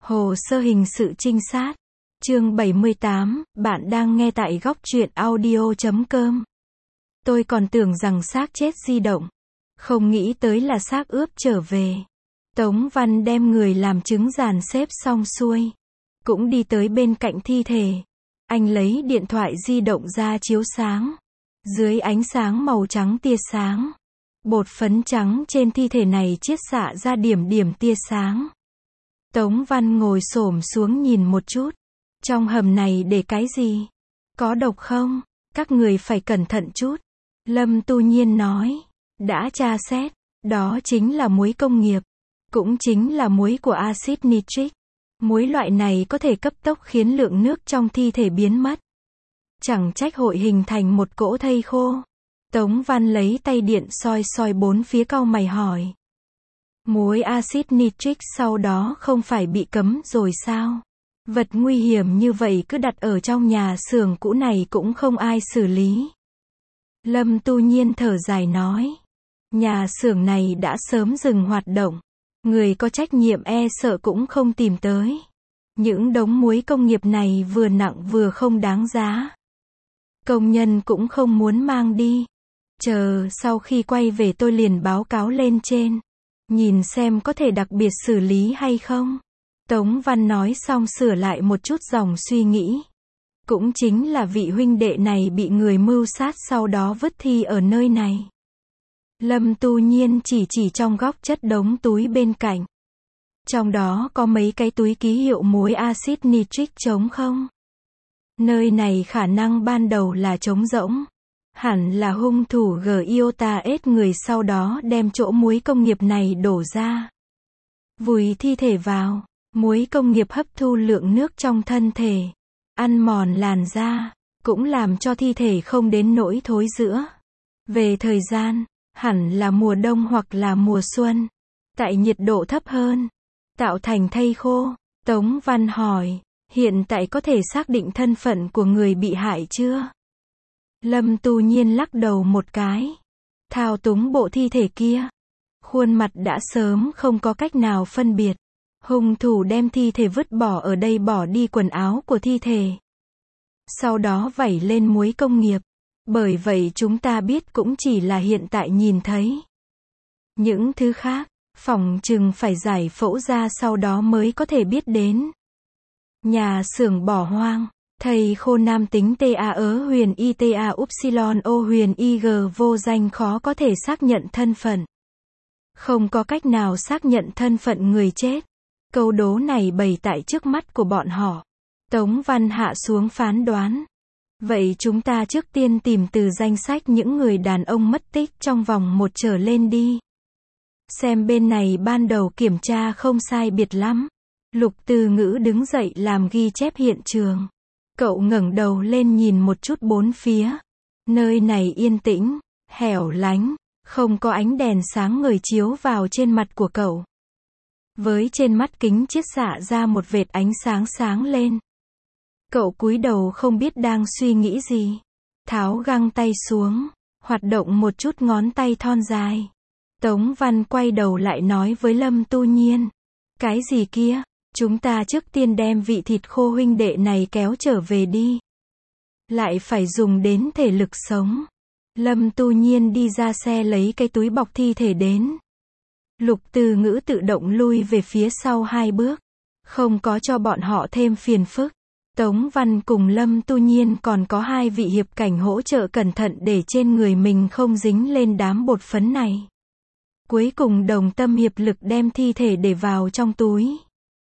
Hồ sơ hình sự trinh sát. Chương 78, bạn đang nghe tại góc truyện audio.com. Tôi còn tưởng rằng xác chết di động. Không nghĩ tới là xác ướp trở về. Tống Văn đem người làm chứng dàn xếp xong xuôi. Cũng đi tới bên cạnh thi thể. Anh lấy điện thoại di động ra chiếu sáng. Dưới ánh sáng màu trắng tia sáng. Bột phấn trắng trên thi thể này chiết xạ ra điểm điểm tia sáng. Tống Văn ngồi xổm xuống nhìn một chút. Trong hầm này để cái gì? Có độc không? Các người phải cẩn thận chút. Lâm Tu Nhiên nói. Đã tra xét. Đó chính là muối công nghiệp. Cũng chính là muối của axit nitric. Muối loại này có thể cấp tốc khiến lượng nước trong thi thể biến mất. Chẳng trách hội hình thành một cỗ thây khô. Tống Văn lấy tay điện soi soi bốn phía, cau mày hỏi. Muối axit nitric sau đó không phải bị cấm rồi sao? Vật nguy hiểm như vậy cứ đặt ở trong nhà xưởng cũ này cũng không ai xử lý. Lâm Tu Nhiên thở dài nói. Nhà xưởng này đã sớm dừng hoạt động. Người có trách nhiệm e sợ cũng không tìm tới. Những đống muối công nghiệp này vừa nặng vừa không đáng giá. Công nhân cũng không muốn mang đi. Chờ sau khi quay về tôi liền báo cáo lên trên. Nhìn xem có thể đặc biệt xử lý hay không. Tống Văn nói xong sửa lại một chút dòng suy nghĩ. Cũng chính là vị huynh đệ này bị người mưu sát sau đó vứt thi ở nơi này. Lâm Tu Nhiên chỉ trong góc chất đống túi bên cạnh. Trong đó có mấy cái túi ký hiệu muối axit nitric trống không? Nơi này khả năng ban đầu là trống rỗng. Hẳn là hung thủ Giota ết người sau đó đem chỗ muối công nghiệp này đổ ra. Vùi thi thể vào. Muối công nghiệp hấp thu lượng nước trong thân thể. Ăn mòn làn da. Cũng làm cho thi thể không đến nỗi thối rữa. Về thời gian, hẳn là mùa đông hoặc là mùa xuân. Tại nhiệt độ thấp hơn. Tạo thành thây khô. Tống Văn hỏi. Hiện tại có thể xác định thân phận của người bị hại chưa? Lâm Tu Nhiên lắc đầu một cái. Thao túng bộ thi thể kia. Khuôn mặt đã sớm không có cách nào phân biệt. Hung thủ đem thi thể vứt bỏ ở đây, bỏ đi quần áo của thi thể. Sau đó vẩy lên muối công nghiệp. Bởi vậy chúng ta biết cũng chỉ là hiện tại nhìn thấy. Những thứ khác, phỏng chừng phải giải phẫu ra sau đó mới có thể biết đến. Nhà xưởng bỏ hoang. Thầy khô nam tính TA ớ huyền ITA upsilon O huyền IG vô danh, khó có thể xác nhận thân phận. Không có cách nào xác nhận thân phận người chết. Câu đố này bày tại trước mắt của bọn họ. Tống Văn hạ xuống phán đoán. Vậy chúng ta trước tiên tìm từ danh sách những người đàn ông mất tích trong vòng 1 trở lên đi. Xem bên này ban đầu kiểm tra không sai biệt lắm. Lục Từ Ngữ đứng dậy làm ghi chép hiện trường. Cậu ngẩng đầu lên nhìn một chút bốn phía. Nơi này yên tĩnh, hẻo lánh, không có ánh đèn sáng ngời chiếu vào trên mặt của cậu. Với trên mắt kính chiết xạ ra một vệt ánh sáng sáng lên. Cậu cúi đầu không biết đang suy nghĩ gì. Tháo găng tay xuống, hoạt động một chút ngón tay thon dài. Tống Văn quay đầu lại nói với Lâm Tu Nhiên. Cái gì kia? Chúng ta trước tiên đem vị thịt khô huynh đệ này kéo trở về đi. Lại phải dùng đến thể lực sống. Lâm Tu Nhiên đi ra xe lấy cái túi bọc thi thể đến. Lục Từ Ngữ tự động lui về phía sau 2 bước. Không có cho bọn họ thêm phiền phức. Tống Văn cùng Lâm Tu Nhiên còn có 2 vị hiệp cảnh hỗ trợ cẩn thận để trên người mình không dính lên đám bột phấn này. Cuối cùng đồng tâm hiệp lực đem thi thể để vào trong túi.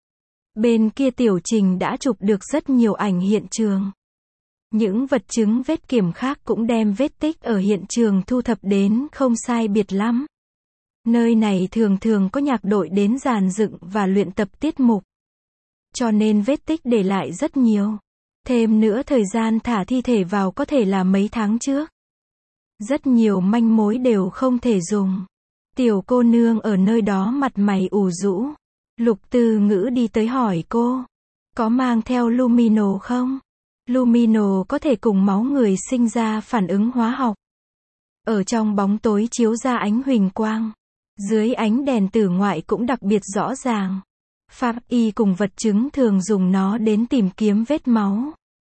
Bên kia Tiểu Trình đã chụp được rất nhiều ảnh hiện trường. Những vật chứng vết kiểm khác cũng đem vết tích ở hiện trường thu thập đến không sai biệt lắm. Nơi này thường thường có nhạc đội đến dàn dựng và luyện tập tiết mục. Cho nên vết tích để lại rất nhiều. Thêm nữa thời gian thả thi thể vào có thể là mấy tháng trước. Rất nhiều manh mối đều không thể dùng. Tiểu cô nương ở nơi đó mặt mày ủ rũ. Lục Từ Ngữ đi tới hỏi cô. Có mang theo Lumino không? Lumino có thể cùng máu người sinh ra phản ứng hóa học. Ở trong bóng tối chiếu ra ánh huỳnh quang. Dưới ánh đèn tử ngoại cũng đặc biệt rõ ràng. Pháp y cùng vật chứng thường dùng nó đến tìm kiếm vết máu.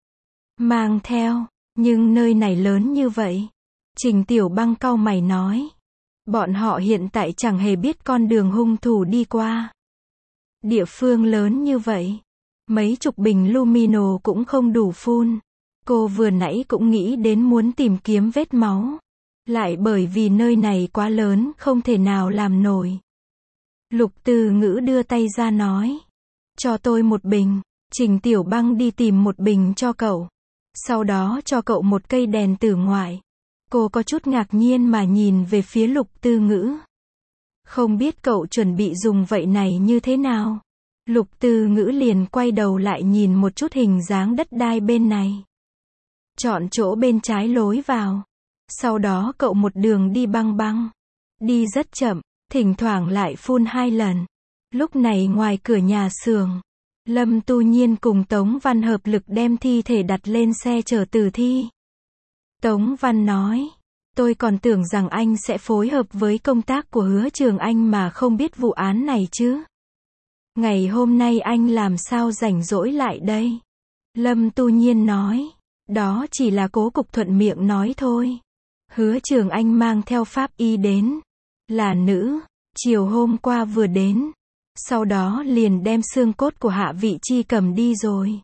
Mang theo, nhưng nơi này lớn như vậy. Trình Tiểu Băng cau mày nói. Bọn họ hiện tại chẳng hề biết con đường hung thủ đi qua. Địa phương lớn như vậy. Mấy chục bình lumino cũng không đủ phun. Cô vừa nãy cũng nghĩ đến muốn tìm kiếm vết máu. Lại bởi vì nơi này quá lớn không thể nào làm nổi. Lục Từ Ngữ đưa tay ra nói. Cho tôi một bình. Trình Tiểu Băng đi tìm một bình cho cậu. Sau đó cho cậu một cây đèn tử ngoại. Cô có chút ngạc nhiên mà nhìn về phía Lục Từ Ngữ. Không biết cậu chuẩn bị dùng vậy này như thế nào. Lục Từ Ngữ liền quay đầu lại nhìn một chút hình dáng đất đai bên này. Chọn chỗ bên trái lối vào. Sau đó cậu một đường đi băng băng. Đi rất chậm, thỉnh thoảng lại phun 2 lần. Lúc này ngoài cửa nhà xưởng, Lâm Tu Nhiên cùng Tống Văn hợp lực đem thi thể đặt lên xe chở tử thi. Tống Văn nói, tôi còn tưởng rằng anh sẽ phối hợp với công tác của Hứa Trường Anh mà không biết vụ án này chứ. Ngày hôm nay anh làm sao rảnh rỗi lại đây? Lâm Tu Nhiên nói, đó chỉ là cố cục thuận miệng nói thôi. Hứa Trường Anh mang theo pháp y đến. Là nữ, chiều hôm qua vừa đến. Sau đó liền đem xương cốt của Hạ Vị Chi cầm đi rồi.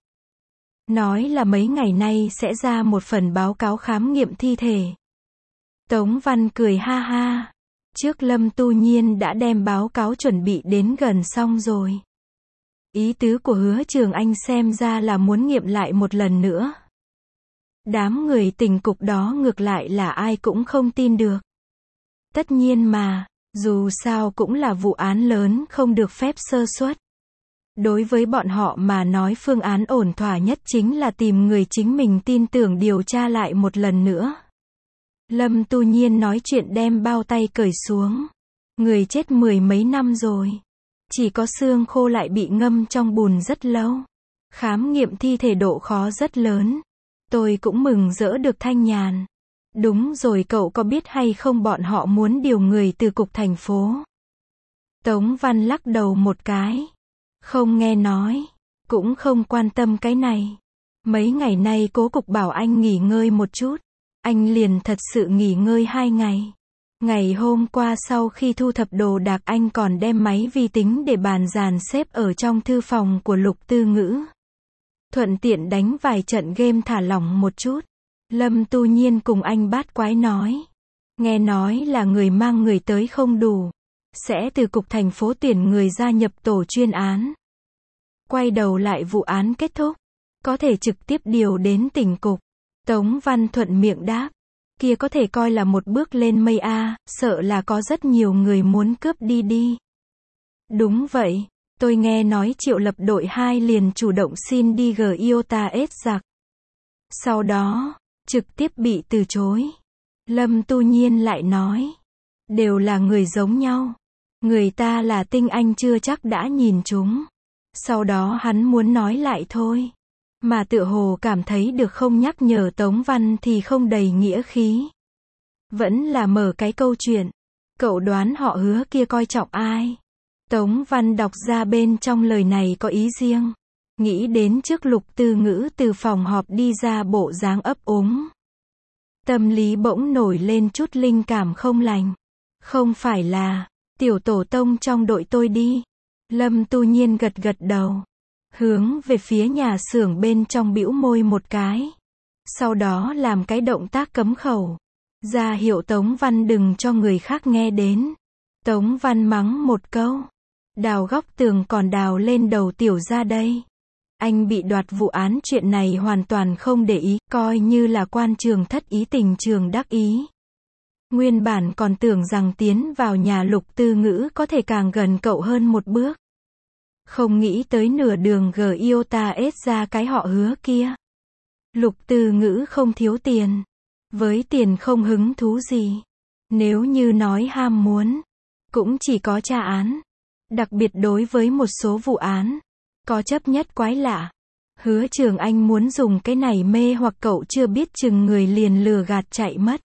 Nói là mấy ngày nay sẽ ra một phần báo cáo khám nghiệm thi thể. Tống Văn cười ha ha. Trước Lâm Tu Nhiên đã đem báo cáo chuẩn bị đến gần xong rồi. Ý tứ của Hứa Trường Anh xem ra là muốn nghiệm lại một lần nữa. Đám người tình cục đó ngược lại là ai cũng không tin được. Tất nhiên mà, dù sao cũng là vụ án lớn không được phép sơ suất. Đối với bọn họ mà nói phương án ổn thỏa nhất chính là tìm người chính mình tin tưởng điều tra lại một lần nữa. Lâm Tu Nhiên nói chuyện đem bao tay cởi xuống. Người chết 10 mấy năm rồi. Chỉ có xương khô lại bị ngâm trong bùn rất lâu. Khám nghiệm thi thể độ khó rất lớn. Tôi cũng mừng rỡ được thanh nhàn. Đúng rồi, cậu có biết hay không bọn họ muốn điều người từ cục thành phố? Tống Văn lắc đầu một cái. Không nghe nói. Cũng không quan tâm cái này. Mấy ngày nay cố cục bảo anh nghỉ ngơi một chút. Anh liền thật sự nghỉ ngơi 2 ngày. Ngày hôm qua sau khi thu thập đồ đạc anh còn đem máy vi tính để bàn dàn xếp ở trong thư phòng của Lục Tư Ngữ. Thuận tiện đánh vài trận game thả lỏng một chút. Lâm Tu Nhiên cùng anh bát quái nói. Nghe nói là người mang người tới không đủ. Sẽ từ cục thành phố tuyển người gia nhập tổ chuyên án. Quay đầu lại vụ án kết thúc. Có thể trực tiếp điều đến tỉnh cục. Tống Văn thuận miệng đáp. Kia có thể coi là một bước lên mây a, sợ là có rất nhiều người muốn cướp đi. Đúng vậy, tôi nghe nói Triệu Lập đội 2 liền chủ động xin đi Iota S giặc. Sau đó, trực tiếp bị từ chối. Lâm Tu Nhiên lại nói, đều là người giống nhau. Người ta là tinh anh chưa chắc đã nhìn chúng. Sau đó hắn muốn nói lại thôi. Mà tựa hồ cảm thấy được không nhắc nhở Tống Văn thì không đầy nghĩa khí. Vẫn là mở cái câu chuyện. Cậu đoán họ Hứa kia coi trọng ai? Tống Văn đọc ra bên trong lời này có ý riêng. Nghĩ đến trước Lục Tư Ngữ từ phòng họp đi ra bộ dáng ấp úng. Tâm lý bỗng nổi lên chút linh cảm không lành. Không phải là tiểu tổ tông trong đội tôi đi. Lâm Tu Nhiên gật gật đầu. Hướng về phía nhà xưởng bên trong bĩu môi một cái. Sau đó làm cái động tác cấm khẩu. Ra hiệu Tống Văn đừng cho người khác nghe đến. Tống Văn mắng một câu. Đào góc tường còn đào lên đầu tiểu ra đây. Anh bị đoạt vụ án chuyện này hoàn toàn không để ý, coi như là quan trường thất ý tình trường đắc ý. Nguyên bản còn tưởng rằng tiến vào nhà Lục Tư Ngữ có thể càng gần cậu hơn một bước. Không nghĩ tới nửa đường Iota S ra cái họ Hứa kia. Lục Tư Ngữ không thiếu tiền. Với tiền không hứng thú gì. Nếu như nói ham muốn, cũng chỉ có tra án. Đặc biệt đối với một số vụ án, có chấp nhất quái lạ. Hứa Trường Anh muốn dùng cái này mê hoặc cậu chưa biết chừng người liền lừa gạt chạy mất.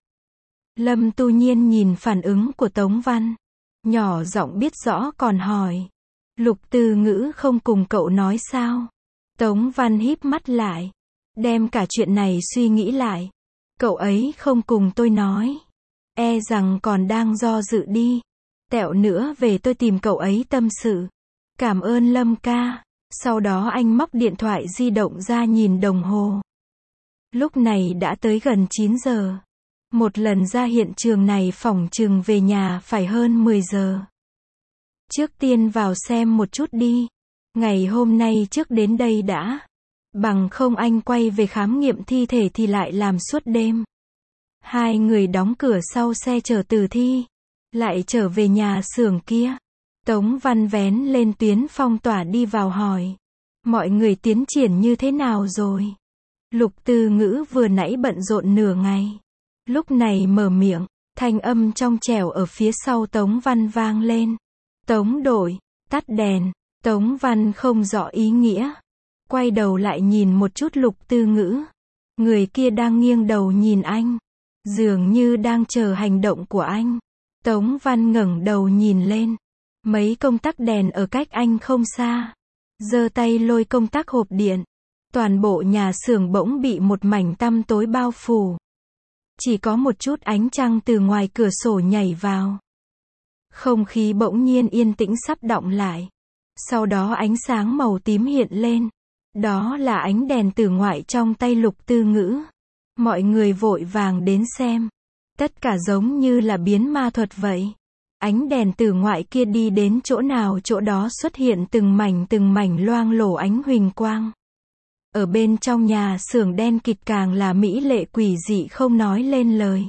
Lâm Tu Nhiên nhìn phản ứng của Tống Văn. Nhỏ giọng biết rõ còn hỏi. Lục Tư Ngữ không cùng cậu nói sao? Tống Văn híp mắt lại, đem cả chuyện này suy nghĩ lại. Cậu ấy không cùng tôi nói. E rằng còn đang do dự đi. Tẹo nữa về tôi tìm cậu ấy tâm sự. Cảm ơn Lâm ca. Sau đó anh móc điện thoại di động ra nhìn đồng hồ. Lúc này đã tới gần 9 giờ. Một lần ra hiện trường này phỏng chừng về nhà phải hơn 10 giờ. Trước tiên vào xem một chút đi. Ngày hôm nay trước đến đây đã. Bằng không anh quay về khám nghiệm thi thể thì lại làm suốt đêm. Hai người đóng cửa sau xe chở tử thi. Lại trở về nhà xưởng kia. Tống Văn vén lên tuyến phong tỏa đi vào hỏi. Mọi người tiến triển như thế nào rồi? Lục Tư Ngữ vừa nãy bận rộn nửa ngày. Lúc này mở miệng, thanh âm trong trẻo ở phía sau Tống Văn vang lên. Tống đội, tắt đèn. Tống Văn không rõ ý nghĩa. Quay đầu lại nhìn một chút Lục Tư Ngữ. Người kia đang nghiêng đầu nhìn anh. Dường như đang chờ hành động của anh. Tống Văn ngẩng đầu nhìn lên. Mấy công tắc đèn ở cách anh không xa. Giơ tay lôi công tắc hộp điện. Toàn bộ nhà xưởng bỗng bị một mảnh tăm tối bao phủ. Chỉ có một chút ánh trăng từ ngoài cửa sổ nhảy vào. Không khí bỗng nhiên yên tĩnh sắp đọng lại. Sau đó ánh sáng màu tím hiện lên. Đó là ánh đèn tử ngoại trong tay Lục Tư Ngữ. Mọi người vội vàng đến xem. Tất cả giống như là biến ma thuật vậy. Ánh đèn tử ngoại kia đi đến chỗ nào chỗ đó xuất hiện từng mảnh loang lổ ánh huỳnh quang. Ở bên trong nhà xưởng đen kịt càng là mỹ lệ quỷ dị không nói lên lời.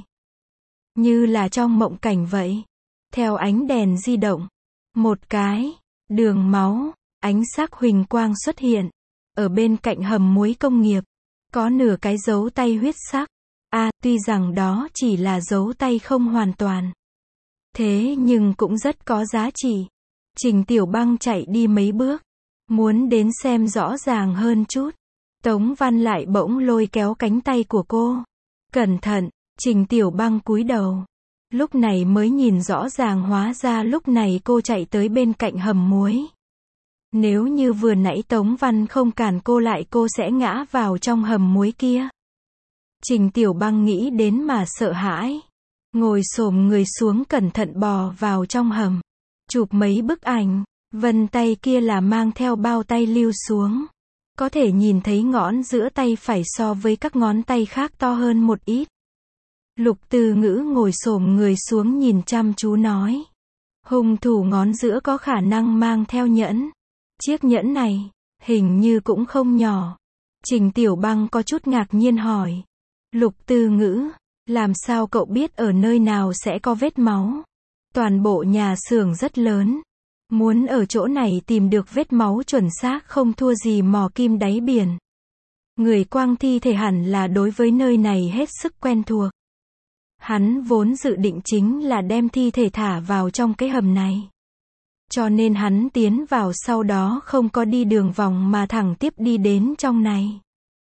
Như là trong mộng cảnh vậy. Theo ánh đèn di động, một cái đường máu, ánh sắc huỳnh quang xuất hiện. Ở bên cạnh hầm muối công nghiệp, có nửa cái dấu tay huyết sắc. Tuy rằng đó chỉ là dấu tay không hoàn toàn. Thế nhưng cũng rất có giá trị. Trình Tiểu Băng chạy đi mấy bước, muốn đến xem rõ ràng hơn chút. Tống Văn lại bỗng lôi kéo cánh tay của cô. Cẩn thận, Trình Tiểu Băng cúi đầu. Lúc này mới nhìn rõ ràng hóa ra lúc này cô chạy tới bên cạnh hầm muối. Nếu như vừa nãy Tống Văn không cản cô lại cô sẽ ngã vào trong hầm muối kia. Trình Tiểu Băng nghĩ đến mà sợ hãi. Ngồi xổm người xuống cẩn thận bò vào trong hầm. Chụp mấy bức ảnh. Vân tay kia là mang theo bao tay lưu xuống. Có thể nhìn thấy ngón giữa tay phải so với các ngón tay khác to hơn một ít. Lục Tư Ngữ ngồi xổm người xuống nhìn chăm chú nói. Hung thủ ngón giữa có khả năng mang theo nhẫn. Chiếc nhẫn này, hình như cũng không nhỏ. Trình Tiểu Băng có chút ngạc nhiên hỏi. Lục Tư Ngữ, làm sao cậu biết ở nơi nào sẽ có vết máu? Toàn bộ nhà xưởng rất lớn. Muốn ở chỗ này tìm được vết máu chuẩn xác không thua gì mò kim đáy biển. Người quăng thi thể hẳn là đối với nơi này hết sức quen thuộc. Hắn vốn dự định chính là đem thi thể thả vào trong cái hầm này. Cho nên hắn tiến vào sau đó không có đi đường vòng mà thẳng tiếp đi đến trong này.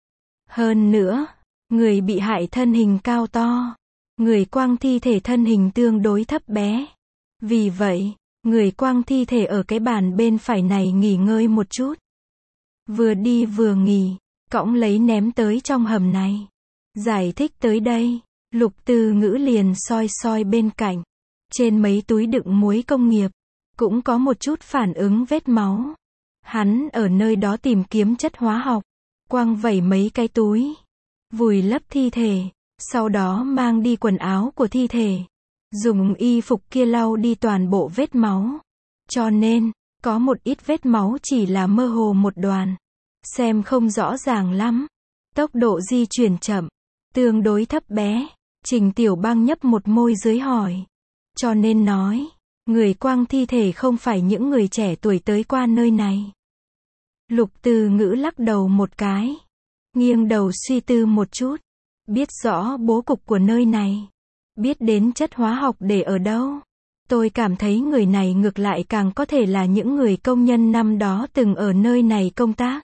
Hơn nữa, người bị hại thân hình cao to. Người quăng thi thể thân hình tương đối thấp bé. Vì vậy, người quăng thi thể ở cái bàn bên phải này nghỉ ngơi một chút. Vừa đi vừa nghỉ, cõng lấy ném tới trong hầm này. Giải thích tới đây, Lục Tư Ngữ liền soi soi bên cạnh. Trên mấy túi đựng muối công nghiệp, cũng có một chút phản ứng vết máu. Hắn ở nơi đó tìm kiếm chất hóa học, quăng vẩy mấy cái túi, vùi lấp thi thể, sau đó mang đi quần áo của thi thể. Dùng y phục kia lau đi toàn bộ vết máu. Cho nên, có một ít vết máu chỉ là mơ hồ một đoàn. Xem không rõ ràng lắm. Tốc độ di chuyển chậm, tương đối thấp bé. Trình Tiểu Băng nhấp một môi dưới hỏi. Cho nên nói, người quăng thi thể không phải những người trẻ tuổi tới qua nơi này. Lục Tư Ngữ lắc đầu một cái. Nghiêng đầu suy tư một chút. Biết rõ bố cục của nơi này. Biết đến chất hóa học để ở đâu. Tôi cảm thấy người này ngược lại càng có thể là những người công nhân năm đó từng ở nơi này công tác.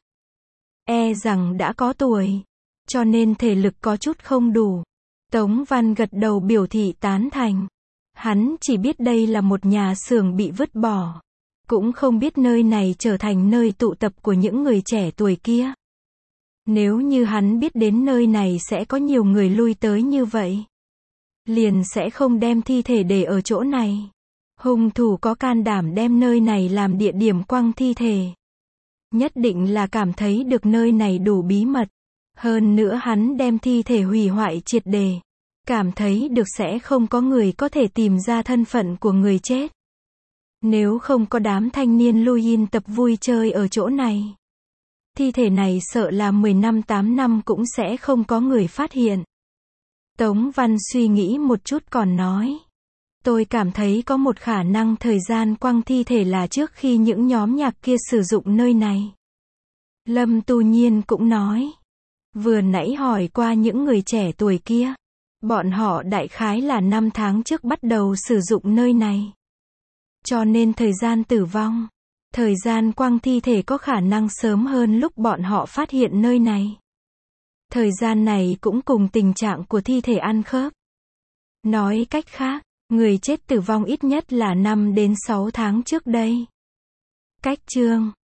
E rằng đã có tuổi. Cho nên thể lực có chút không đủ. Tống Văn gật đầu biểu thị tán thành. Hắn chỉ biết đây là một nhà xưởng bị vứt bỏ. cũng không biết nơi này trở thành nơi tụ tập của những người trẻ tuổi kia. Nếu như hắn biết đến nơi này sẽ có nhiều người lui tới như vậy, liền sẽ không đem thi thể để ở chỗ này. Hung thủ có can đảm đem nơi này làm địa điểm quăng thi thể. Nhất định là cảm thấy được nơi này đủ bí mật. Hơn nữa hắn đem thi thể hủy hoại triệt để. Cảm thấy được sẽ không có người có thể tìm ra thân phận của người chết. Nếu không có đám thanh niên lui in tập vui chơi ở chỗ này, thi thể này sợ là 10 năm 8 năm cũng sẽ không có người phát hiện. Tống Văn suy nghĩ một chút còn nói. Tôi cảm thấy có một khả năng thời gian quăng thi thể là trước khi những nhóm nhạc kia sử dụng nơi này. Lâm Tu Nhiên cũng nói. Vừa nãy hỏi qua những người trẻ tuổi kia. Bọn họ đại khái là 5 tháng trước bắt đầu sử dụng nơi này. Cho nên thời gian tử vong, thời gian quăng thi thể có khả năng sớm hơn lúc bọn họ phát hiện nơi này. Thời gian này cũng cùng tình trạng của thi thể ăn khớp. Nói cách khác, người chết tử vong ít nhất là 5 đến 6 tháng trước đây. Cách chương